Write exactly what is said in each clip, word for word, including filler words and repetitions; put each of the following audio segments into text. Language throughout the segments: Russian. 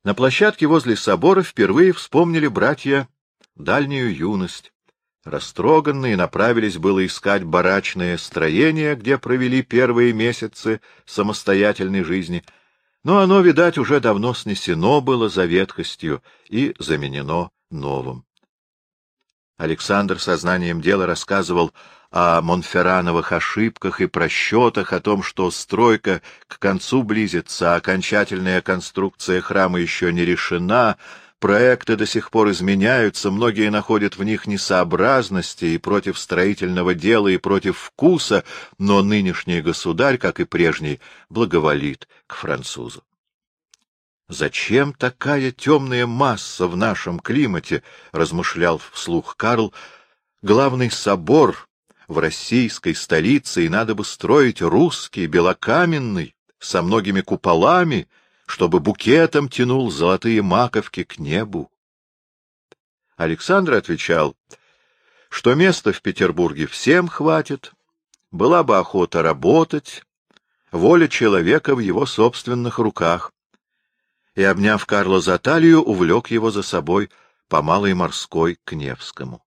На площадке возле собора впервые вспомнили братья дальнюю юность. Растроганные направились было искать барачное строение, где провели первые месяцы самостоятельной жизни, но оно, видать, уже давно снесено было за ветхостью и заменено новым. Александр сознанием дела рассказывал о Монферрановых ошибках и просчетах, о том, что стройка к концу близится, а окончательная конструкция храма еще не решена, проекты до сих пор изменяются, многие находят в них несообразности и против строительного дела, и против вкуса, но нынешний государь, как и прежний, благоволит к французу. «Зачем такая темная масса в нашем климате?» — размышлял вслух Карл. «Главный собор в российской столице, и надо бы строить русский, белокаменный, со многими куполами, чтобы букетом тянул золотые маковки к небу». Александр отвечал, что места в Петербурге всем хватит, была бы охота работать, воля человека в его собственных руках, и, обняв Карла за талию, увлек его за собой по Малой Морской к Невскому.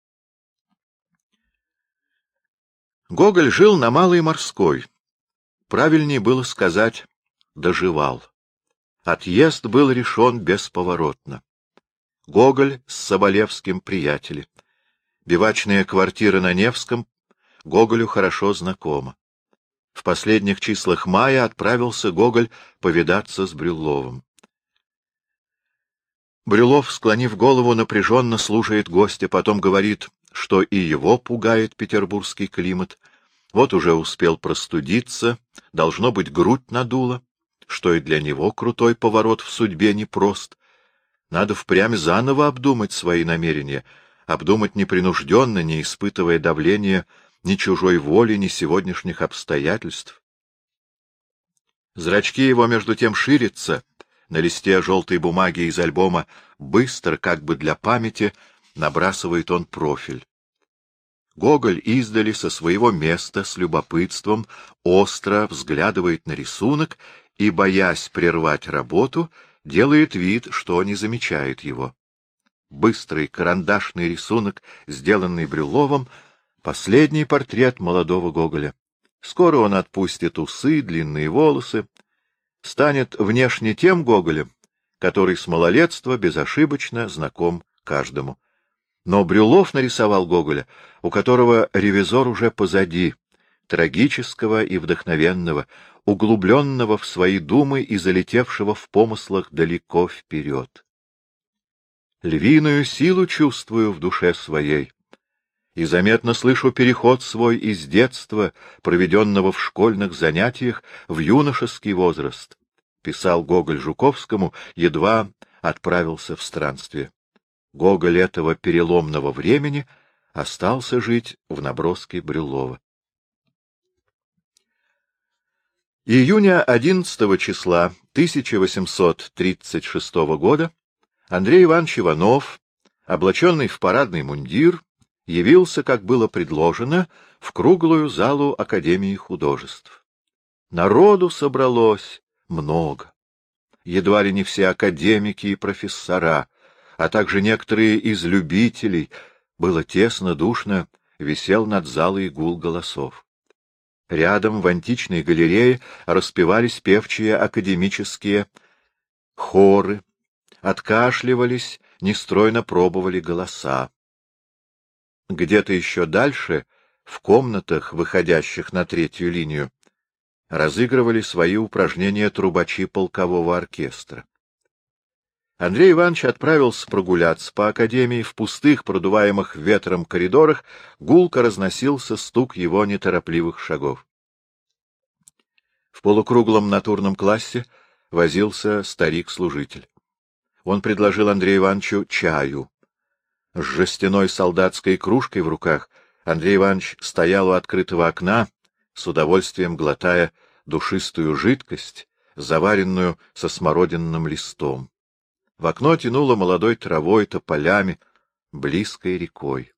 Гоголь жил на Малой Морской. Правильнее было сказать «доживал». Отъезд был решен бесповоротно. Гоголь с Соболевским приятели. Бивачная квартира на Невском Гоголю хорошо знакома. В последних числах мая отправился Гоголь повидаться с Брюлловым. Брюллов, склонив голову, напряженно слушает гостя, потом говорит, что и его пугает петербургский климат. Вот уже успел простудиться, должно быть, грудь надула, что и для него крутой поворот в судьбе непрост. Надо впрямь заново обдумать свои намерения, обдумать непринужденно, не испытывая давления ни чужой воли, ни сегодняшних обстоятельств. Зрачки его между тем ширятся. На листе желтой бумаги из альбома быстро, как бы для памяти, набрасывает он профиль. Гоголь издали со своего места с любопытством остро взглядывает на рисунок и, боясь прервать работу, делает вид, что не замечает его. Быстрый карандашный рисунок, сделанный Брюлловым, последний портрет молодого Гоголя. Скоро он отпустит усы, длинные волосы, станет внешне тем Гоголем, который с малолетства безошибочно знаком каждому. Но Брюллов нарисовал Гоголя, у которого ревизор уже позади, трагического и вдохновенного, углубленного в свои думы и залетевшего в помыслах далеко вперед. Львиную силу чувствую в душе своей, и заметно слышу переход свой из детства, проведенного в школьных занятиях, в юношеский возраст, писал Гоголь Жуковскому, едва отправился в странствие. Гоголь этого переломного времени остался жить в наброске Брюллова. Июня одиннадцатого числа тысяча восемьсот тридцать шестого года Андрей Иванович Иванов, облаченный в парадный мундир, явился, как было предложено, в круглую залу Академии художеств. Народу собралось много. Едва ли не все академики и профессора, а также некоторые из любителей. Было тесно, душно, висел над залой гул голосов. Рядом в античной галерее распевались певчие академические хоры, откашливались, нестройно пробовали голоса. Где-то еще дальше, в комнатах, выходящих на третью линию, разыгрывали свои упражнения трубачи полкового оркестра. Андрей Иванович отправился прогуляться по академии. В пустых, продуваемых ветром коридорах гулко разносился стук его неторопливых шагов. В полукруглом натурном классе возился старик-служитель. Он предложил Андрею Ивановичу чаю. С жестяной солдатской кружкой в руках Андрей Иванович стоял у открытого окна, с удовольствием глотая душистую жидкость, заваренную со смородинным листом. В окно тянуло молодой травой, тополями, близкой рекой.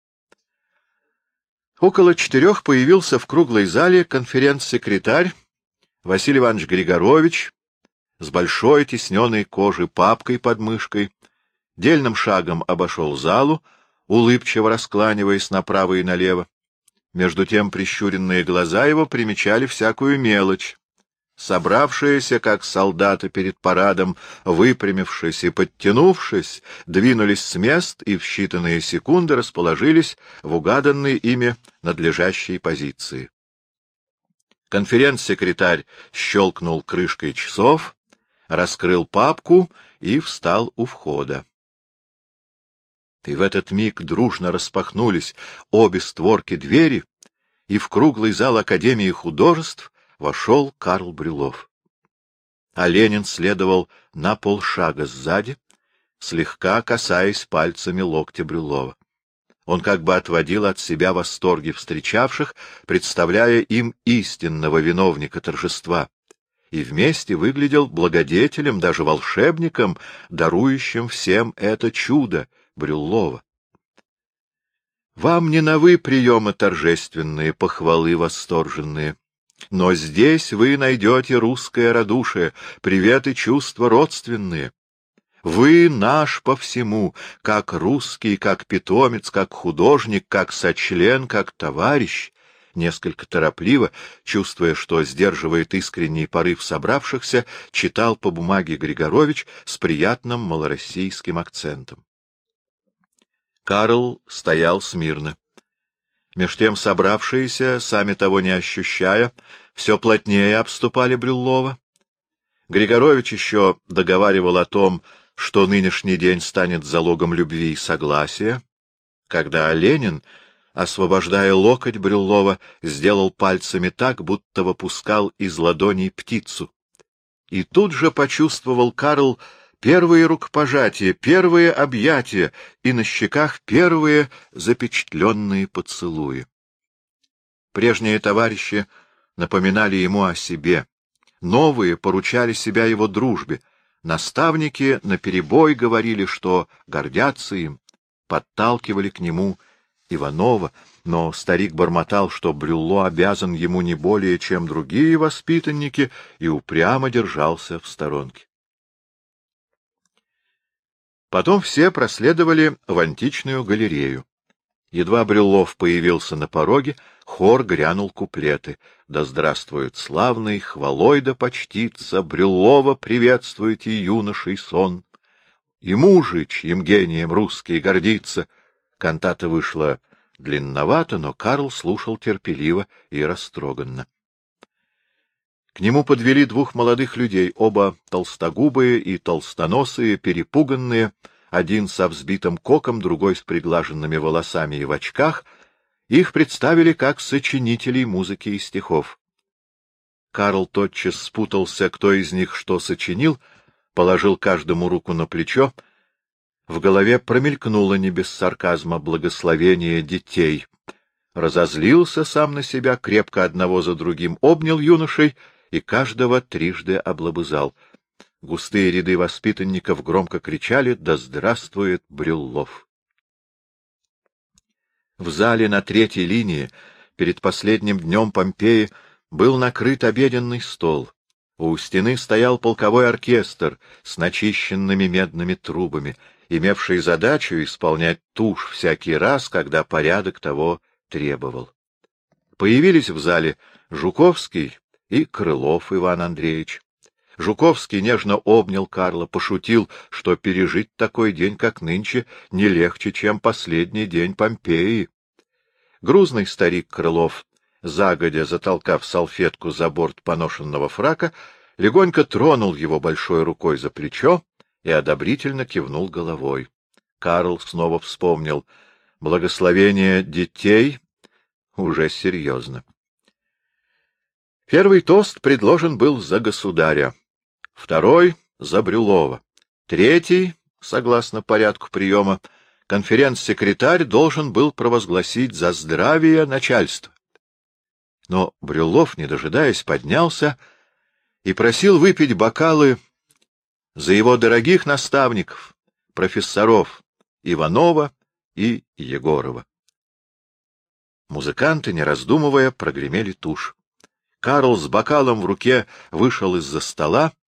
Около четырех появился в круглой зале конференц-секретарь Василий Иванович Григорович, с большой тисненной кожи папкой под мышкой, дельным шагом обошел залу, улыбчиво раскланиваясь направо и налево. Между тем прищуренные глаза его примечали всякую мелочь. Собравшиеся, как солдаты перед парадом, выпрямившись и подтянувшись, двинулись с мест и в считанные секунды расположились в угаданной ими надлежащей позиции. Конференц-секретарь щелкнул крышкой часов, раскрыл папку и встал у входа. И в этот миг дружно распахнулись обе створки двери, и в круглый зал Академии художеств вошел Карл Брюллов. А Ленин следовал на полшага сзади, слегка касаясь пальцами локтя Брюллова. Он как бы отводил от себя восторги встречавших, представляя им истинного виновника торжества, и вместе выглядел благодетелем, даже волшебником, дарующим всем это чудо Брюллова. Вам не новы приемы торжественные, похвалы восторженные. Но здесь вы найдете русское радушие, привет и чувства родственные. Вы наш по всему, как русский, как питомец, как художник, как сочлен, как товарищ. Несколько торопливо, чувствуя, что сдерживает искренний порыв собравшихся, читал по бумаге Григорович с приятным малороссийским акцентом. Карл стоял смирно. Меж тем собравшиеся, сами того не ощущая, все плотнее обступали Брюллова. Григорович еще договаривал о том, что нынешний день станет залогом любви и согласия, когда Ленин, освобождая локоть Брюллова, сделал пальцами так, будто выпускал из ладоней птицу. И тут же почувствовал Карл первые рукопожатия, первые объятия и на щеках первые запечатленные поцелуи. Прежние товарищи напоминали ему о себе, новые поручали себя его дружбе, наставники наперебой говорили, что гордятся им, подталкивали к нему Иванова, но старик бормотал, что Брюлло обязан ему не более, чем другие воспитанники, и упрямо держался в сторонке. Потом все проследовали в античную галерею. Едва Брюллов появился на пороге, хор грянул куплеты. «Да здравствует славный, хвалой да почтится, Брюллова приветствуйте, юношей сон! И мужи, чьим гением русский гордится!» Кантата вышла длинновато, но Карл слушал терпеливо и растроганно. К нему подвели двух молодых людей, оба толстогубые и толстоносые, перепуганные, один со взбитым коком, другой с приглаженными волосами и в очках. Их представили как сочинителей музыки и стихов. Карл тотчас спутался, кто из них что сочинил, положил каждому руку на плечо. В голове промелькнуло не без сарказма благословение детей. Разозлился сам на себя, крепко одного за другим обнял юношей и каждого трижды облобызал. Густые ряды воспитанников громко кричали: «Да здравствует Брюллов!» В зале на третьей линии, перед последним днем Помпеи, был накрыт обеденный стол. У стены стоял полковой оркестр с начищенными медными трубами, имевший задачу исполнять тушь всякий раз, когда порядок того требовал. Появились в зале Жуковский и Крылов Иван Андреевич. Жуковский нежно обнял Карла, пошутил, что пережить такой день, как нынче, не легче, чем последний день Помпеи. Грузный старик Крылов, загодя затолкав салфетку за борт поношенного фрака, легонько тронул его большой рукой за плечо и одобрительно кивнул головой. Карл снова вспомнил: благословение детей уже серьезно. Первый тост предложен был за государя, второй — за Брюллова, третий, согласно порядку приема, конференц-секретарь должен был провозгласить за здравие начальства. Но Брюллов, не дожидаясь, поднялся и просил выпить бокалы за его дорогих наставников, профессоров Иванова и Егорова. Музыканты, не раздумывая, прогремели тушь. Карл с бокалом в руке вышел из-за стола,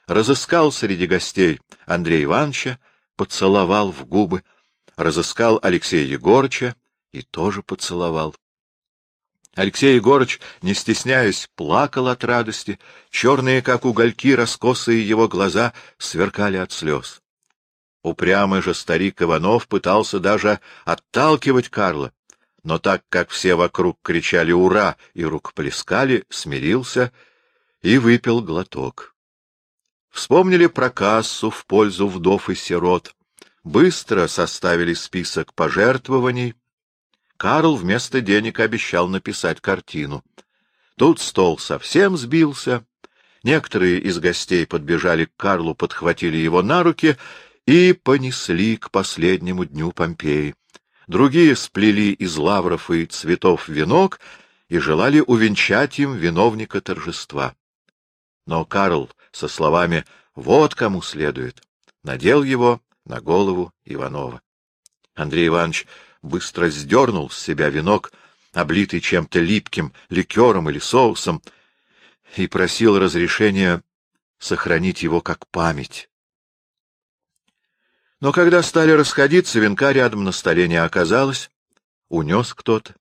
разыскал среди гостей Андрея Ивановича, поцеловал в губы, разыскал Алексея Егорыча и тоже поцеловал. Алексей Егорыч, не стесняясь, плакал от радости, черные, как угольки, раскосые его глаза сверкали от слез. Упрямый же старик Иванов пытался даже отталкивать Карла, но так как все вокруг кричали «Ура!» и рукоплескали, смирился и выпил глоток. Вспомнили про кассу в пользу вдов и сирот, быстро составили список пожертвований. Карл вместо денег обещал написать картину. Тут стол совсем сбился. Некоторые из гостей подбежали к Карлу, подхватили его на руки и понесли к последнему дню Помпеи. Другие сплели из лавров и цветов венок и желали увенчать им виновника торжества. Но Карл со словами «Вот кому следует» надел его на голову Иванова. Андрей Иванович быстро сдернул с себя венок, облитый чем-то липким, ликером или соусом, и просил разрешения сохранить его как память. Но когда стали расходиться, венка рядом на столе не оказалось, унес кто-то.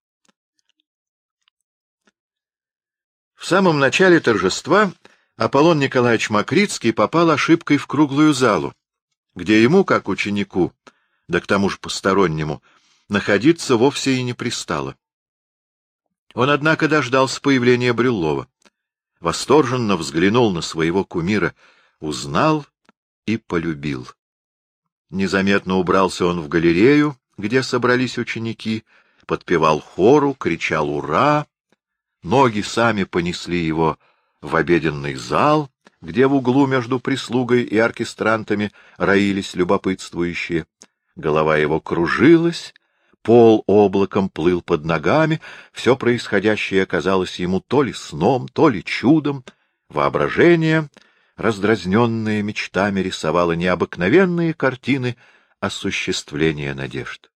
В самом начале торжества Аполлон Николаевич Макритский попал ошибкой в круглую залу, где ему, как ученику, да к тому же постороннему, находиться вовсе и не пристало. Он, однако, дождался появления Брюллова, восторженно взглянул на своего кумира, узнал и полюбил. Незаметно убрался он в галерею, где собрались ученики, подпевал хору, кричал «Ура!». Ноги сами понесли его в обеденный зал, где в углу между прислугой и оркестрантами роились любопытствующие. Голова его кружилась, пол облаком плыл под ногами, все происходящее казалось ему то ли сном, то ли чудом. Воображение, раздразненное мечтами, рисовало необыкновенные картины осуществления надежд.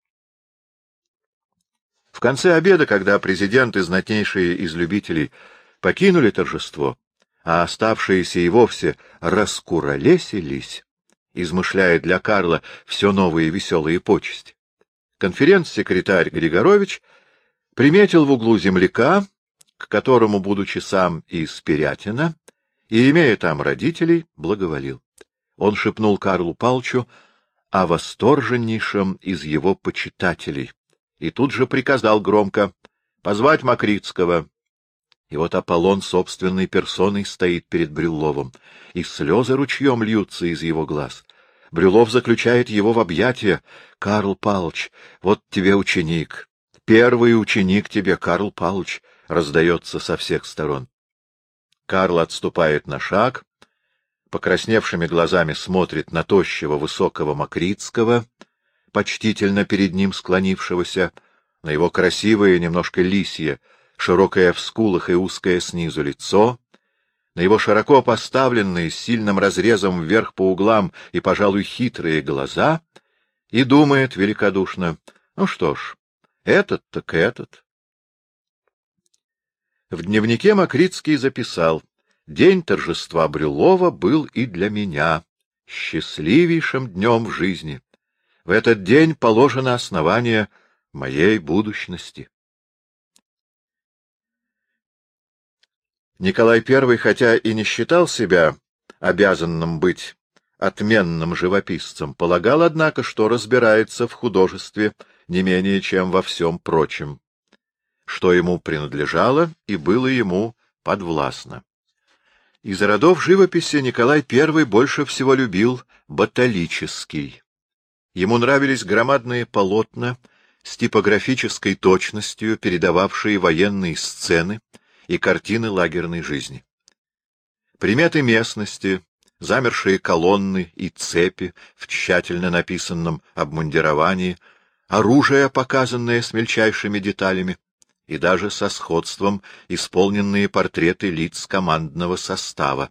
В конце обеда, когда президент и знатнейшие из любителей покинули торжество, а оставшиеся и вовсе раскуролесились, измышляя для Карла все новые веселые почести, конференц-секретарь Григорович приметил в углу земляка, к которому, будучи сам из Пирятина и имея там родителей, благоволил. Он шепнул Карлу Палычу о восторженнейшем из его почитателей и тут же приказал громко позвать Макритского. И вот Аполлон собственной персоной стоит перед Брюлловым, и слезы ручьем льются из его глаз. Брюллов заключает его в объятия. «Карл Палыч, вот тебе ученик. Первый ученик тебе, Карл Палыч», — раздается со всех сторон. Карл отступает на шаг, покрасневшими глазами смотрит на тощего высокого Макритского, почтительно перед ним склонившегося, на его красивое, немножко лисье, широкое в скулах и узкое снизу лицо, на его широко поставленные, с сильным разрезом вверх по углам и, пожалуй, хитрые глаза, и думает великодушно: ну что ж, этот так этот. В дневнике Макритский записал: «День торжества Брюллова был и для меня счастливейшим днем в жизни. В этот день положено основание моей будущности». Николай Первый, хотя и не считал себя обязанным быть отменным живописцем, полагал, однако, что разбирается в художестве не менее, чем во всем прочем, что ему принадлежало и было ему подвластно. Из родов живописи Николай Первый больше всего любил баталический. Ему нравились громадные полотна с типографической точностью, передававшие военные сцены и картины лагерной жизни. Приметы местности, замершие колонны и цепи в тщательно написанном обмундировании, оружие, показанное с мельчайшими деталями, и даже со сходством исполненные портреты лиц командного состава.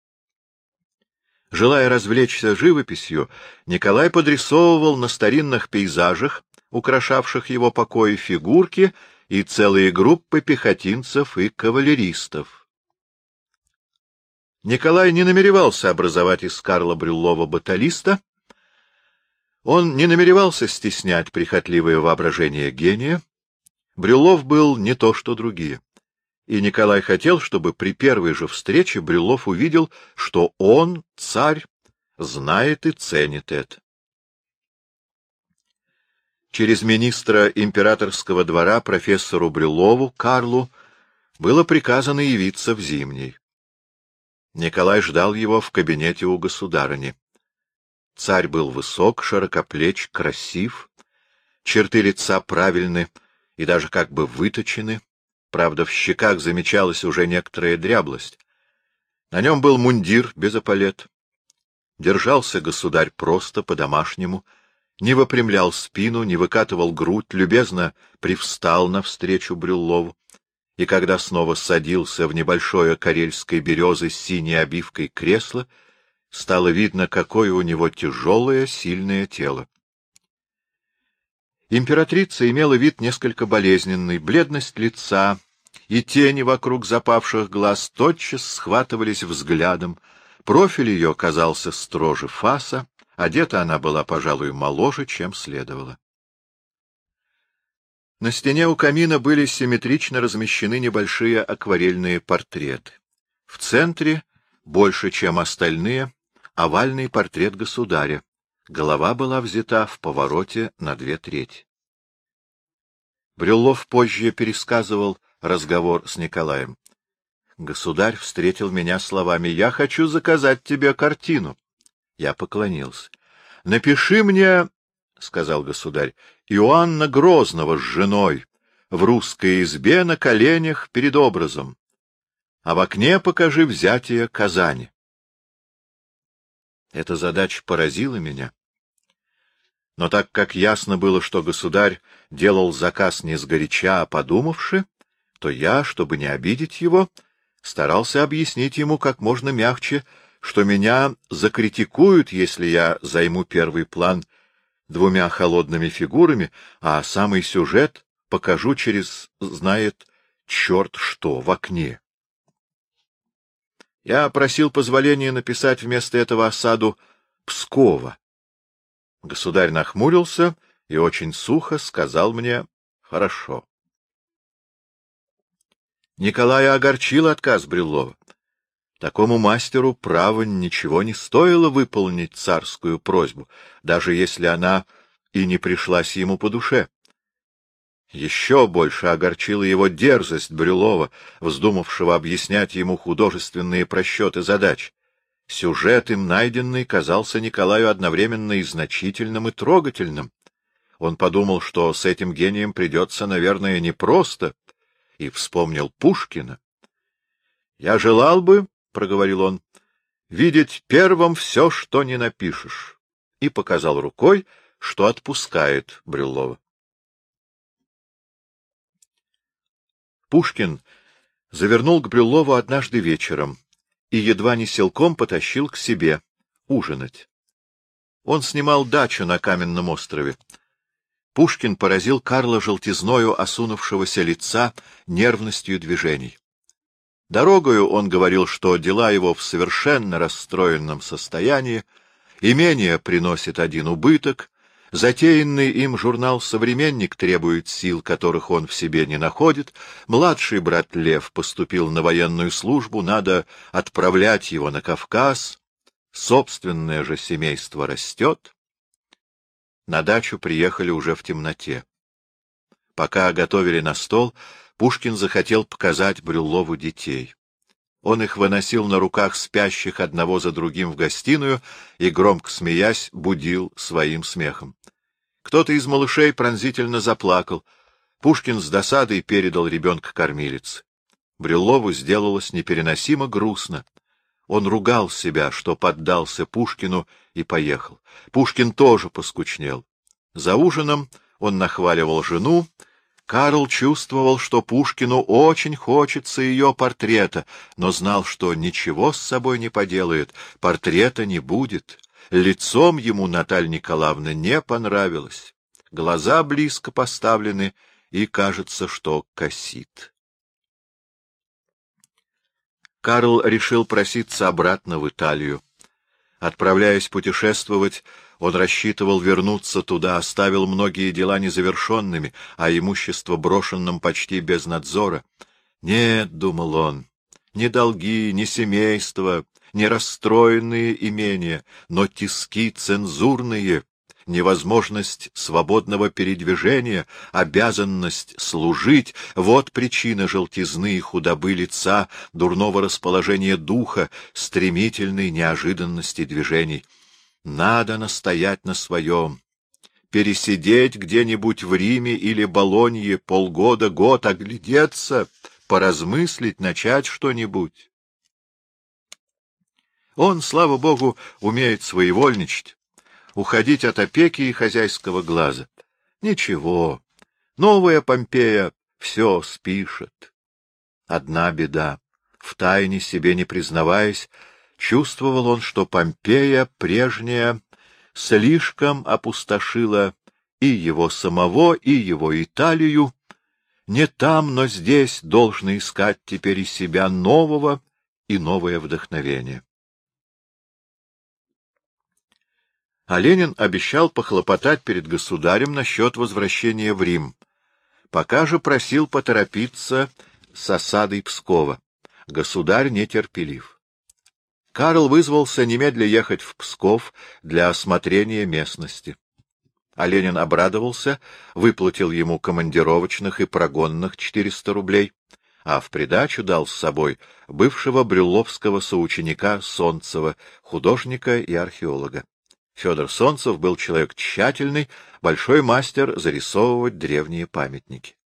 Желая развлечься живописью, Николай подрисовывал на старинных пейзажах, украшавших его покои, фигурки и целые группы пехотинцев и кавалеристов. Николай не намеревался образовать из Карла Брюллова баталиста, он не намеревался стеснять прихотливое воображение гения. Брюллов был не то что другие, и Николай хотел, чтобы при первой же встрече Брюллов увидел, что он, царь, знает и ценит это. Через министра императорского двора профессору Брюллову, Карлу, было приказано явиться в Зимний. Николай ждал его в кабинете у государыни. Царь был высок, широкоплеч, красив, черты лица правильны и даже как бы выточены, правда, в щеках замечалась уже некоторая дряблость. На нем был мундир без эполет. Держался государь просто, по-домашнему, не выпрямлял спину, не выкатывал грудь, любезно привстал навстречу Брюллову, и когда снова садился в небольшое карельской березы с синей обивкой кресло, стало видно, какое у него тяжелое, сильное тело. Императрица имела вид несколько болезненный, бледность лица и тени вокруг запавших глаз тотчас схватывались взглядом, профиль ее казался строже фаса, одета она была, пожалуй, моложе, чем следовало. На стене у камина были симметрично размещены небольшие акварельные портреты. В центре, больше, чем остальные, овальный портрет государя. Голова была взята в повороте на две трети. Брюллов позже пересказывал разговор с Николаем. Государь встретил меня словами: «Я хочу заказать тебе картину». Я поклонился. «Напиши мне, — сказал государь, — Иоанна Грозного с женой в русской избе на коленях перед образом, а в окне покажи взятие Казани». Эта задача поразила меня. Но так как ясно было, что государь делал заказ не сгоряча, а подумавши, то я, чтобы не обидеть его, старался объяснить ему как можно мягче, что меня закритикуют, если я займу первый план двумя холодными фигурами, а самый сюжет покажу через, знает черт что, в окне. Я просил позволения написать вместо этого осаду Пскова. Государь нахмурился и очень сухо сказал мне: «Хорошо». Николая огорчил отказ Брюллова. Такому мастеру, право, ничего не стоило выполнить царскую просьбу, даже если она и не пришлась ему по душе. Еще больше огорчила его дерзость Брюллова, вздумавшего объяснять ему художественные просчеты задач. Сюжет им найденный казался Николаю одновременно и значительным, и трогательным. Он подумал, что с этим гением придется, наверное, непросто, и вспомнил Пушкина. — Я желал бы, — проговорил он, — видеть первым все, что не напишешь, и показал рукой, что отпускает Брюллова. Пушкин завернул к Брюллову однажды вечером и едва не силком потащил к себе ужинать. Он снимал дачу на Каменном острове. Пушкин поразил Карла желтизною осунувшегося лица, нервностью движений. Дорогою он говорил, что дела его в совершенно расстроенном состоянии, имение приносит один убыток, затеянный им журнал «Современник» требует сил, которых он в себе не находит, младший брат Лев поступил на военную службу, надо отправлять его на Кавказ, собственное же семейство растет. На дачу приехали уже в темноте. Пока готовили на стол, Пушкин захотел показать Брюллову детей. Он их выносил на руках спящих одного за другим в гостиную и, громко смеясь, будил своим смехом. Кто-то из малышей пронзительно заплакал. Пушкин с досадой передал ребенка кормилице. Брюллову сделалось непереносимо грустно. Он ругал себя, что поддался Пушкину и поехал. Пушкин тоже поскучнел. За ужином он нахваливал жену. Карл чувствовал, что Пушкину очень хочется ее портрета, но знал, что ничего с собой не поделает, портрета не будет. Лицом ему Наталья Николаевна не понравилось. Глаза близко поставлены, и кажется, что косит. Карл решил проситься обратно в Италию. Отправляясь путешествовать, он рассчитывал вернуться туда, оставил многие дела незавершенными, а имущество брошенным почти без надзора. «Нет, — думал он, — ни долги, ни семейство, не расстроенные имения, но тиски цензурные, невозможность свободного передвижения, обязанность служить — вот причина желтизны и худобы лица, дурного расположения духа, стремительной неожиданности движений. Надо настоять на своем, пересидеть где-нибудь в Риме или Болонье полгода, год, оглядеться, поразмыслить, начать что-нибудь. Он, слава богу, умеет своевольничать, уходить от опеки и хозяйского глаза. Ничего, новая Помпея все спишет. Одна беда. Втайне, себе не признаваясь, чувствовал он, что Помпея прежняя слишком опустошила и его самого, и его Италию. Не там, но здесь должно искать теперь из себя нового и новое вдохновение. А Ленин обещал похлопотать перед государем насчет возвращения в Рим. Пока же просил поторопиться с осадой Пскова. Государь нетерпелив. Карл вызвался немедля ехать в Псков для осмотрения местности. А Ленин обрадовался, выплатил ему командировочных и прогонных четыреста рублей, а в придачу дал с собой бывшего брюлловского соученика Солнцева, художника и археолога. Федор Солнцев был человек тщательный, большой мастер зарисовывать древние памятники.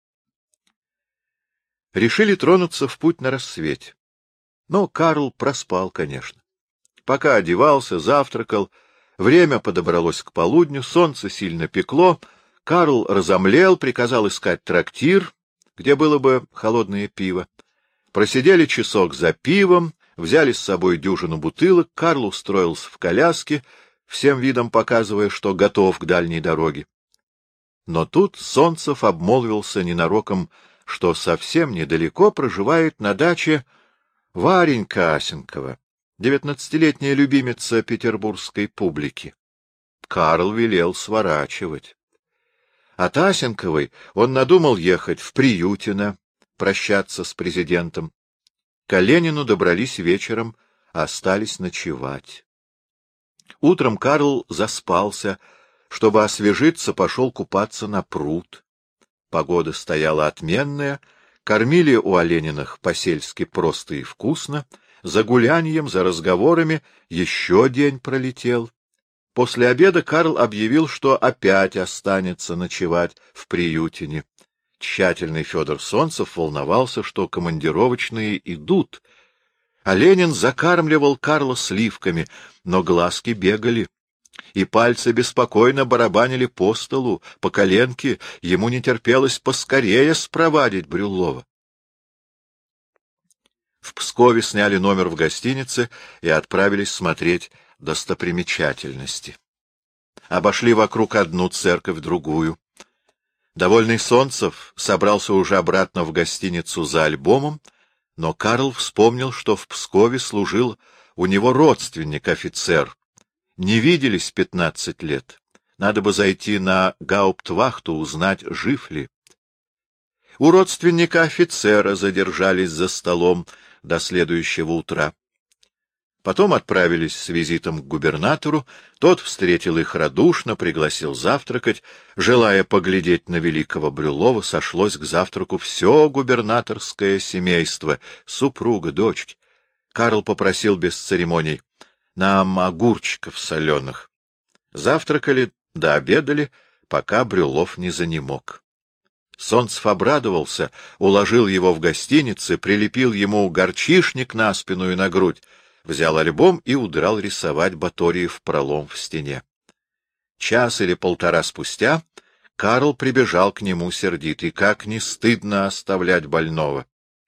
Решили тронуться в путь на рассвете. Но Карл проспал, конечно. Пока одевался, завтракал, время подобралось к полудню, солнце сильно пекло, Карл разомлел, приказал искать трактир, где было бы холодное пиво. Просидели часок за пивом, взяли с собой дюжину бутылок, Карл устроился в коляске, всем видом показывая, что готов к дальней дороге. Но тут Солнцев обмолвился ненароком, что совсем недалеко проживает на даче Варенька Асенкова, девятнадцатилетняя любимица петербургской публики. Карл велел сворачивать. От Асенковой он надумал ехать в Приютино, прощаться с президентом. К Ленину добрались вечером, остались ночевать. Утром Карл заспался, чтобы освежиться, пошел купаться на пруд. Погода стояла отменная, кормили у Олениных по-сельски просто и вкусно, за гуляньем, за разговорами еще день пролетел. После обеда Карл объявил, что опять останется ночевать в Приютине. Тщательный Федор Солнцев волновался, что командировочные идут, а Ленин закармливал Карла сливками, но глазки бегали, и пальцы беспокойно барабанили по столу, по коленке, ему не терпелось поскорее спровадить Брюллова. В Пскове сняли номер в гостинице и отправились смотреть достопримечательности. Обошли вокруг одну церковь, другую. Довольный Солнцев собрался уже обратно в гостиницу за альбомом, но Карл вспомнил, что в Пскове служил у него родственник-офицер. Не виделись пятнадцать лет. Надо бы зайти на гауптвахту, узнать, жив ли. У родственника офицера задержались за столом до следующего утра. Потом отправились с визитом к губернатору, тот встретил их радушно, пригласил завтракать. Желая поглядеть на великого Брюллова, сошлось к завтраку все губернаторское семейство, супруга, дочки. Карл попросил без церемоний: нам огурчиков соленых. Завтракали да обедали, пока Брюллов не занемог. Солнцев обрадовался, уложил его в гостинице, прилепил ему горчишник на спину и на грудь, взял альбом и удрал рисовать Баториев пролом в стене. Час или полтора спустя Карл прибежал к нему сердитый. Как не стыдно оставлять больного!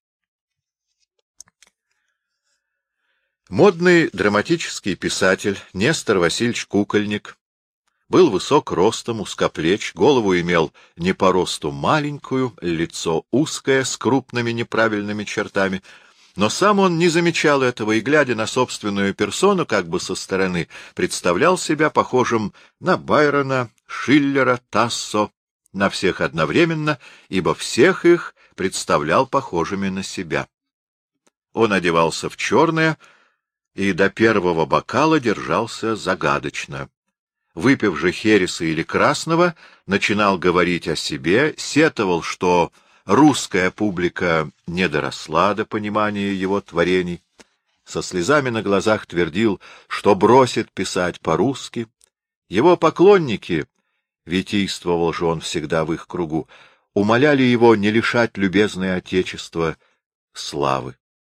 Модный драматический писатель Нестор Васильевич Кукольник был высок ростом, узкоплеч, голову имел не по росту маленькую, лицо узкое, с крупными неправильными чертами. Но сам он не замечал этого и, глядя на собственную персону, как бы со стороны, представлял себя похожим на Байрона, Шиллера, Тассо, на всех одновременно, ибо всех их представлял похожими на себя. Он одевался в черное и до первого бокала держался загадочно. Выпив же хереса или красного, начинал говорить о себе, сетовал, что русская публика не доросла до понимания его творений, со слезами на глазах твердил, что бросит писать по-русски. Его поклонники, витийствовал же он всегда в их кругу, умоляли его не лишать любезное отечество славы.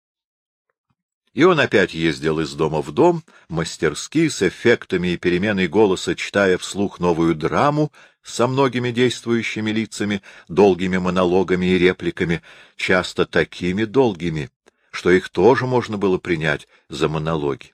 И он опять ездил из дома в дом, мастерски, с эффектами и переменой голоса, читая вслух новую драму со многими действующими лицами, долгими монологами и репликами, часто такими долгими, что их тоже можно было принять за монологи.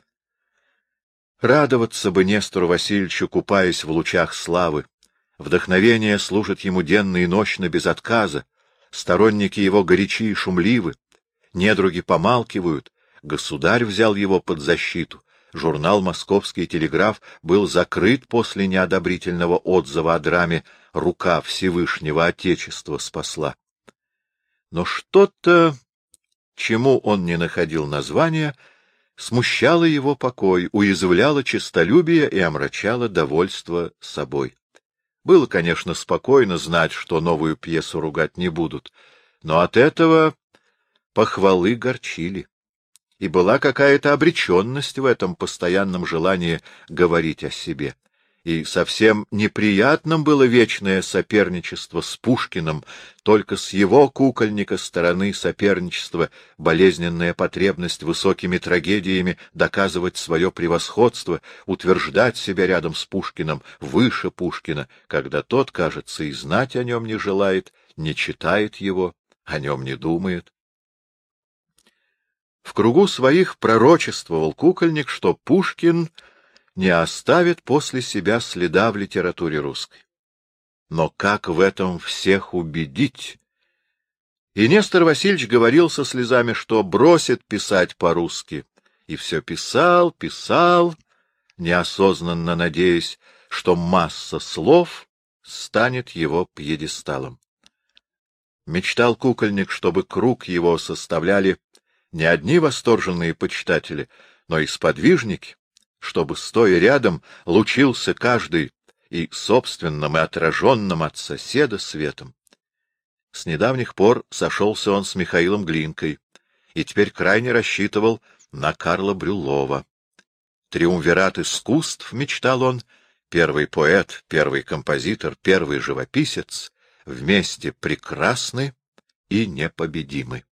Радоваться бы Нестору Васильевичу, купаясь в лучах славы. Вдохновение служит ему денно и нощно без отказа, сторонники его горячи и шумливы, недруги помалкивают. Государь взял его под защиту. Журнал «Московский телеграф» был закрыт после неодобрительного отзыва о драме «Рука Всевышнего Отечества спасла». Но что-то, чему он не находил названия, смущало его покой, уязвляло честолюбие и омрачало довольство собой. Было, конечно, спокойно знать, что новую пьесу ругать не будут, но от этого похвалы горчили. И была какая-то обреченность в этом постоянном желании говорить о себе. И совсем неприятным было вечное соперничество с Пушкиным, только с его кукольника стороны соперничества, болезненная потребность высокими трагедиями доказывать свое превосходство, утверждать себя рядом с Пушкиным, выше Пушкина, когда тот, кажется, и знать о нем не желает, не читает его, о нем не думает. В кругу своих пророчествовал кукольник, что Пушкин не оставит после себя следа в литературе русской. Но как в этом всех убедить? И Нестор Васильевич говорил со слезами, что бросит писать по-русски. И все писал, писал, неосознанно надеясь, что масса слов станет его пьедесталом. Мечтал кукольник, чтобы круг его составляли не одни восторженные почитатели, но и сподвижники, чтобы, стоя рядом, лучился каждый и собственным, и отраженным от соседа светом. С недавних пор сошелся он с Михаилом Глинкой, и теперь крайне рассчитывал на Карла Брюллова. Триумвират искусств, мечтал он, первый поэт, первый композитор, первый живописец, вместе прекрасны и непобедимы.